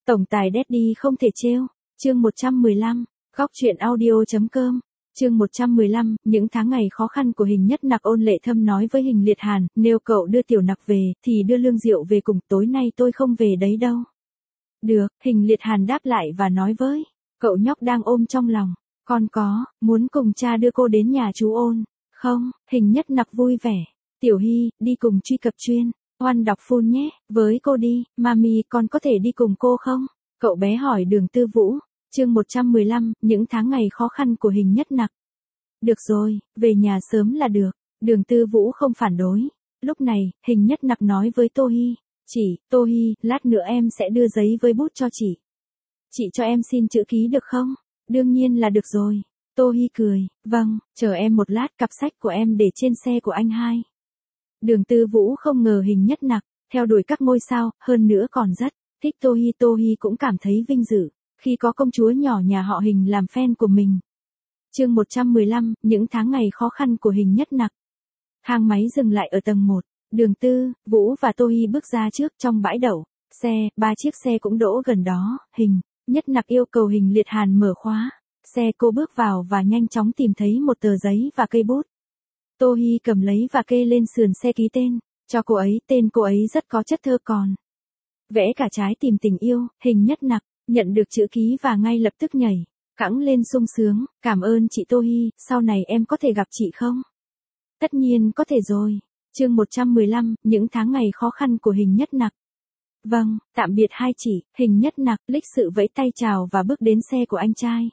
Tổng tài Daddy không thể trêu. Chương 115, góc truyện audio.com. Chương 115, những tháng ngày khó khăn của Hình Nhất Nặc. Ôn Lệ Thâm nói với Hình Liệt Hàn, nếu cậu đưa Tiểu Nặc về, thì đưa Lương Diệu về cùng, tối nay tôi không về đấy đâu. Được, Hình Liệt Hàn đáp lại và nói với cậu nhóc đang ôm trong lòng, con muốn cùng cha đưa cô đến nhà chú Ôn, không? Hình Nhất Nặc vui vẻ, Tiểu Hy, đi cùng truy cập chuyên, Oan đọc full nhé, với cô đi, mami con có thể đi cùng cô không? Cậu bé hỏi Đường Tư Vũ. Chương 115, những tháng ngày khó khăn của Hình Nhất Nặc. Được rồi, về nhà sớm là được. Đường Tư Vũ không phản đối. Lúc này, Hình Nhất Nặc nói với Tô Hy. Tô Hy, lát nữa em sẽ đưa giấy với bút cho chị. Chị cho em xin chữ ký được không? Đương nhiên là được rồi. Tô Hy cười, vâng, chờ em một lát, cặp sách của em để trên xe của anh hai. Đường Tư Vũ không ngờ Hình Nhất Nặc theo đuổi các ngôi sao, hơn nữa còn rất thích Tô Hy. Tô Hy cũng cảm thấy vinh dự khi có công chúa nhỏ nhà họ Hình làm fan của mình. Chương 115, những tháng ngày khó khăn của Hình Nhất Nặc. Thang máy dừng lại ở tầng 1, Đường Tư Vũ và Tô Hy bước ra trước. Trong bãi đậu xe, 3 chiếc xe cũng đỗ gần đó. Hình Nhất Nặc yêu cầu Hình Liệt Hàn mở khóa xe. Cô bước vào và nhanh chóng tìm thấy một tờ giấy và cây bút. Tô Hy cầm lấy và kê lên sườn xe ký tên cho cô ấy. Tên cô ấy rất có chất thơ, còn vẽ cả trái tim tình yêu. Hình Nhất Nặc nhận được chữ ký và ngay lập tức nhảy cẫng lên sung sướng. Cảm ơn chị Tô Hy, sau này em có thể gặp chị không? Tất nhiên có thể rồi. Chương 115, những tháng ngày khó khăn của Hình Nhất Nặc. Vâng, tạm biệt hai chị. Hình Nhất Nặc lịch sự vẫy tay chào và bước đến xe của anh trai.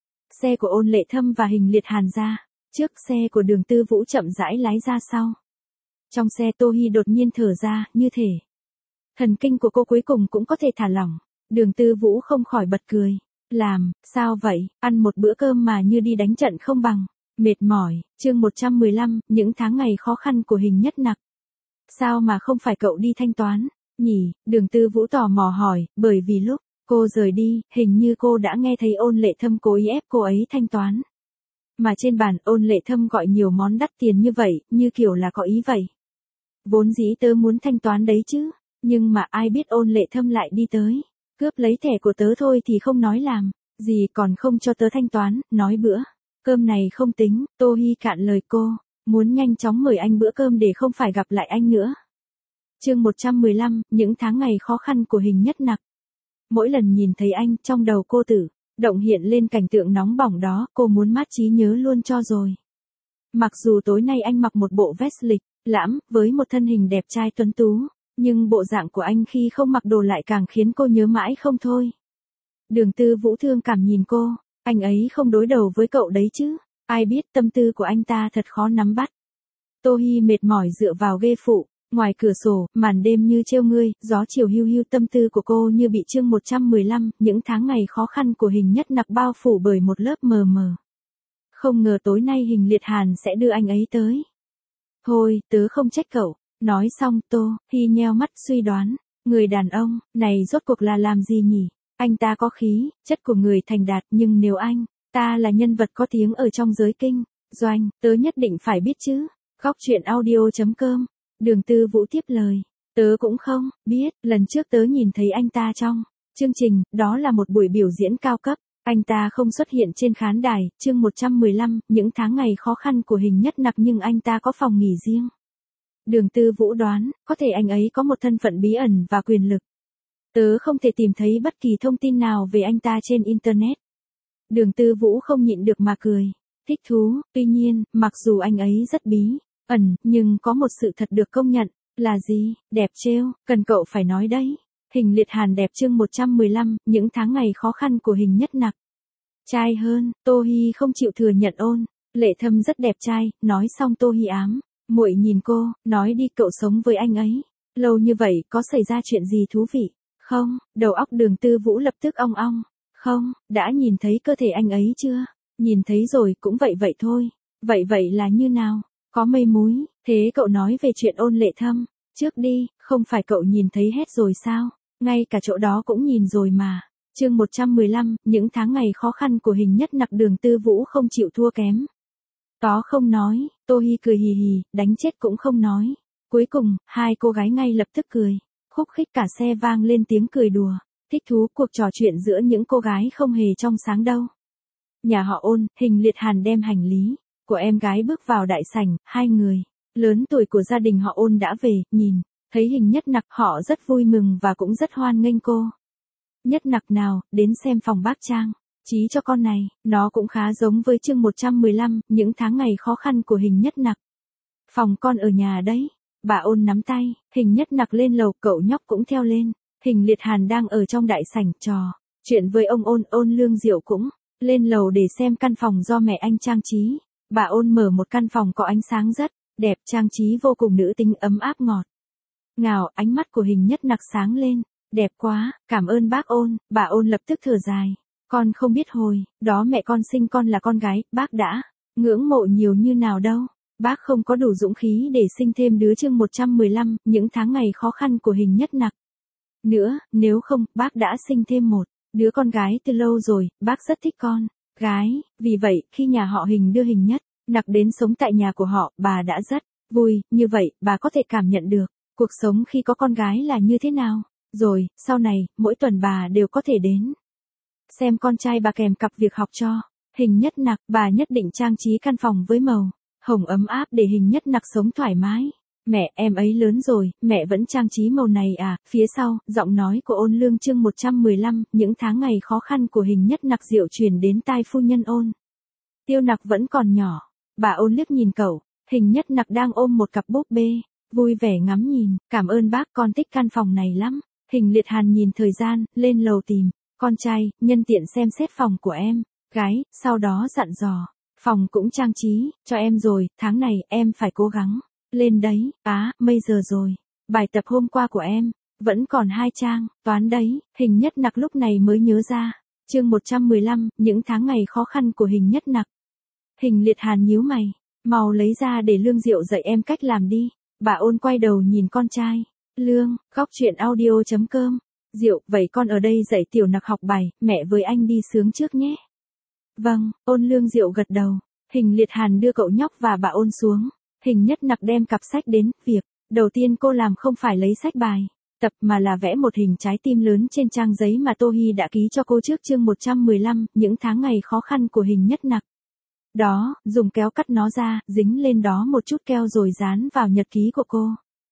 Xe của Ôn Lệ Thâm và Hình Liệt Hàn ra trước, xe của Đường Tư Vũ chậm rãi lái ra sau. Trong xe, Tô Hy đột nhiên thở ra, như thể thần kinh của cô cuối cùng cũng có thể thả lỏng. Đường Tư Vũ không khỏi bật cười. Làm sao vậy, ăn một bữa cơm mà như đi đánh trận không bằng. Mệt mỏi. Chương 115, những tháng ngày khó khăn của Hình Nhất Nặc. Sao mà không phải cậu đi thanh toán nhỉ? Đường Tư Vũ tò mò hỏi, bởi vì lúc cô rời đi, hình như cô đã nghe thấy Ôn Lệ Thâm cố ý ép cô ấy thanh toán. Mà trên bàn, Ôn Lệ Thâm gọi nhiều món đắt tiền như vậy, như kiểu là có ý vậy. Vốn dĩ tớ muốn thanh toán đấy chứ, nhưng mà ai biết Ôn Lệ Thâm lại đi tới cướp lấy thẻ của tớ thôi thì không nói làm gì còn không cho tớ thanh toán, nói bữa cơm này không tính. Tô Hy cạn lời, cô muốn nhanh chóng mời anh bữa cơm để không phải gặp lại anh nữa. Chương 115, những tháng ngày khó khăn của Hình Nhất Nặc. Mỗi lần nhìn thấy anh, trong đầu cô tự động hiện lên cảnh tượng nóng bỏng đó, cô muốn mát trí nhớ luôn cho rồi. Mặc dù tối nay anh mặc một bộ vest lịch lãm với một thân hình đẹp trai tuấn tú, nhưng bộ dạng của anh khi không mặc đồ lại càng khiến cô nhớ mãi không thôi. Đường Tư Vũ thương cảm nhìn cô, anh ấy không đối đầu với cậu đấy chứ, ai biết tâm tư của anh ta thật khó nắm bắt. Tô Hy mệt mỏi dựa vào ghế phụ, ngoài cửa sổ, màn đêm như trêu ngươi, gió chiều hiu hiu. Tâm tư của cô như bị. Chương 115, những tháng ngày khó khăn của Hình Nhất Nặc bao phủ bởi một lớp mờ mờ. Không ngờ tối nay Hình Liệt Hàn sẽ đưa anh ấy tới. Thôi, tớ không trách cậu. Nói xong, Tô Hy nheo mắt suy đoán, người đàn ông này rốt cuộc là làm gì nhỉ? Anh ta có khí chất của người thành đạt, nhưng nếu anh ta là nhân vật có tiếng ở trong giới kinh doanh, tớ nhất định phải biết chứ. Góc truyện audio.com. Đường Tư Vũ tiếp lời, tớ cũng không biết, lần trước tớ nhìn thấy anh ta trong chương trình, đó là một buổi biểu diễn cao cấp, anh ta không xuất hiện trên khán đài. Chương 115, những tháng ngày khó khăn của Hình Nhất Nặc. Nhưng anh ta có phòng nghỉ riêng. Đường Tư Vũ đoán, có thể anh ấy có một thân phận bí ẩn và quyền lực. Tớ không thể tìm thấy bất kỳ thông tin nào về anh ta trên Internet. Đường Tư Vũ không nhịn được mà cười, thích thú. Tuy nhiên, mặc dù anh ấy rất bí ẩn, nhưng có một sự thật được công nhận, là gì? Đẹp trêu, cần cậu phải nói đấy. Hình Liệt Hàn đẹp. Chương 115, những tháng ngày khó khăn của Hình Nhất Nặc. Trai hơn. Tô Hy không chịu thừa nhận Ôn Lệ Thâm rất đẹp trai. Nói xong Tô Hy ám muội nhìn cô, nói đi, cậu sống với anh ấy lâu như vậy, có xảy ra chuyện gì thú vị không? Đầu óc Đường Tư Vũ lập tức ong ong. Không, đã nhìn thấy cơ thể anh ấy chưa? Nhìn thấy rồi, cũng vậy thôi. Vậy là như nào? Có mây múi. Thế cậu nói về chuyện Ôn Lệ Thâm trước đi, không phải cậu nhìn thấy hết rồi sao? Ngay cả chỗ đó cũng nhìn rồi mà. Chương 115, những tháng ngày khó khăn của Hình Nhất Nặc. Đường Tư Vũ không chịu thua kém. Có không nói. Tô Hy cười hì hì, đánh chết cũng không nói. Cuối cùng, hai cô gái ngay lập tức cười khúc khích, cả xe vang lên tiếng cười đùa. Thích thú cuộc trò chuyện giữa những cô gái không hề trong sáng đâu. Nhà họ Ôn, Hình Liệt Hàn đem hành lý của em gái bước vào đại sảnh, hai người lớn tuổi của gia đình họ Ôn đã về, nhìn thấy Hình Nhất Nặc họ rất vui mừng và cũng rất hoan nghênh cô. Nhất Nặc nào, đến xem phòng bác Trang trí cho con này, nó cũng khá giống với chương 115, những tháng ngày khó khăn của Hình Nhất Nặc. Phòng con ở nhà đấy. Bà Ôn nắm tay, Hình Nhất Nặc lên lầu, cậu nhóc cũng theo lên. Hình Liệt Hàn đang ở trong đại sảnh trò chuyện với ông Ôn, Ôn Lương Diệu cũng lên lầu để xem căn phòng do mẹ anh trang trí. Bà Ôn mở một căn phòng có ánh sáng rất đẹp, trang trí vô cùng nữ tính, ấm áp ngọt ngào. Ánh mắt của Hình Nhất Nặc sáng lên. Đẹp quá, cảm ơn bác Ôn. Bà Ôn lập tức thở dài. Con không biết hồi đó mẹ con sinh con là con gái, bác đã ngưỡng mộ nhiều như nào đâu. Bác không có đủ dũng khí để sinh thêm đứa. Chương 115, những tháng ngày khó khăn của Hình Nhất Nặc. Nữa, nếu không, bác đã sinh thêm một đứa con gái từ lâu rồi, bác rất thích con gái. Vì vậy, khi nhà họ Hình đưa Hình Nhất Nặc đến sống tại nhà của họ, bà đã rất vui. Như vậy, bà có thể cảm nhận được cuộc sống khi có con gái là như thế nào. Rồi, sau này, mỗi tuần bà đều có thể đến xem con trai bà kèm cặp việc học cho Hình Nhất Nặc. Bà nhất định trang trí căn phòng với màu hồng ấm áp để Hình Nhất Nặc sống thoải mái. Mẹ, em ấy lớn rồi, mẹ vẫn trang trí màu này à? Phía sau, giọng nói của Ôn Lương. Chương 115, những tháng ngày khó khăn của Hình Nhất Nặc dịu truyền đến tai phu nhân Ôn Tiêu Nặc vẫn còn nhỏ. Bà Ôn liếc nhìn cậu, Hình Nhất Nặc đang ôm một cặp búp bê, vui vẻ ngắm nhìn. Cảm ơn bác, con thích căn phòng này lắm. Hình Liệt Hàn nhìn thời gian, lên lầu tìm con trai, nhân tiện xem xét phòng của em gái, sau đó dặn dò, phòng cũng trang trí cho em rồi, tháng này em phải cố gắng lên đấy. Mấy giờ rồi? Bài tập hôm qua của em vẫn còn 2 trang toán đấy. Hình Nhất Nặc lúc này mới nhớ ra. Chương 115, những tháng ngày khó khăn của Hình Nhất Nặc. Hình Liệt Hàn nhíu mày, mau lấy ra để Lương Diệu dạy em cách làm đi. Bà Ôn quay đầu nhìn con trai. Lương, góc truyện audio.com. Diệu, vậy con ở đây dạy Tiểu Nặc học bài, mẹ với anh đi sướng trước nhé. Vâng, Ôn Lương Diệu gật đầu. Hình Liệt Hàn đưa cậu nhóc và bà Ôn xuống. Hình Nhất Nặc đem cặp sách đến. Việc đầu tiên cô làm không phải lấy sách bài tập mà là vẽ một hình trái tim lớn trên trang giấy mà Tô Hi đã ký cho cô trước. Chương 115, những tháng ngày khó khăn của Hình Nhất Nặc. Đó, dùng kéo cắt nó ra, dính lên đó một chút keo rồi dán vào nhật ký của cô.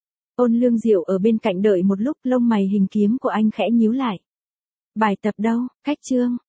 Ôn Lương Diệu ở bên cạnh đợi một lúc, lông mày hình kiếm của anh khẽ nhíu lại. Bài tập đâu? Cách chương